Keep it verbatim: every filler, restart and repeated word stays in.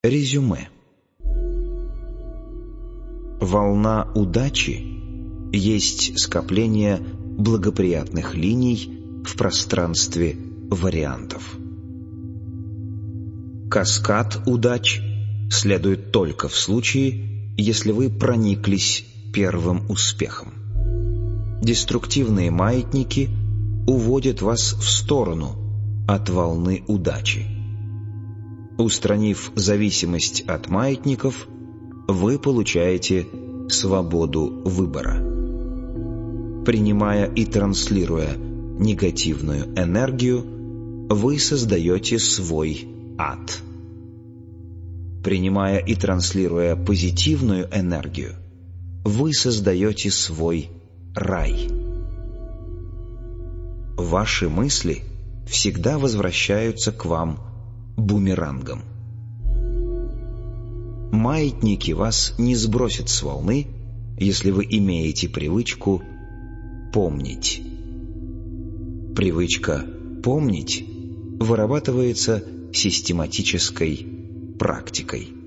Резюме. Волна удачи есть скопление благоприятных линий в пространстве вариантов. Каскад удач следует только в случае, если вы прониклись первым успехом. Деструктивные маятники уводят вас в сторону от волны удачи. Устранив зависимость от маятников, вы получаете свободу выбора. Принимая и транслируя негативную энергию, вы создаете свой ад. Принимая и транслируя позитивную энергию, вы создаете свой рай. Ваши мысли всегда возвращаются к вам бумерангом. Маятники вас не сбросят с волны, если вы имеете привычку помнить. Привычка помнить вырабатывается систематической практикой.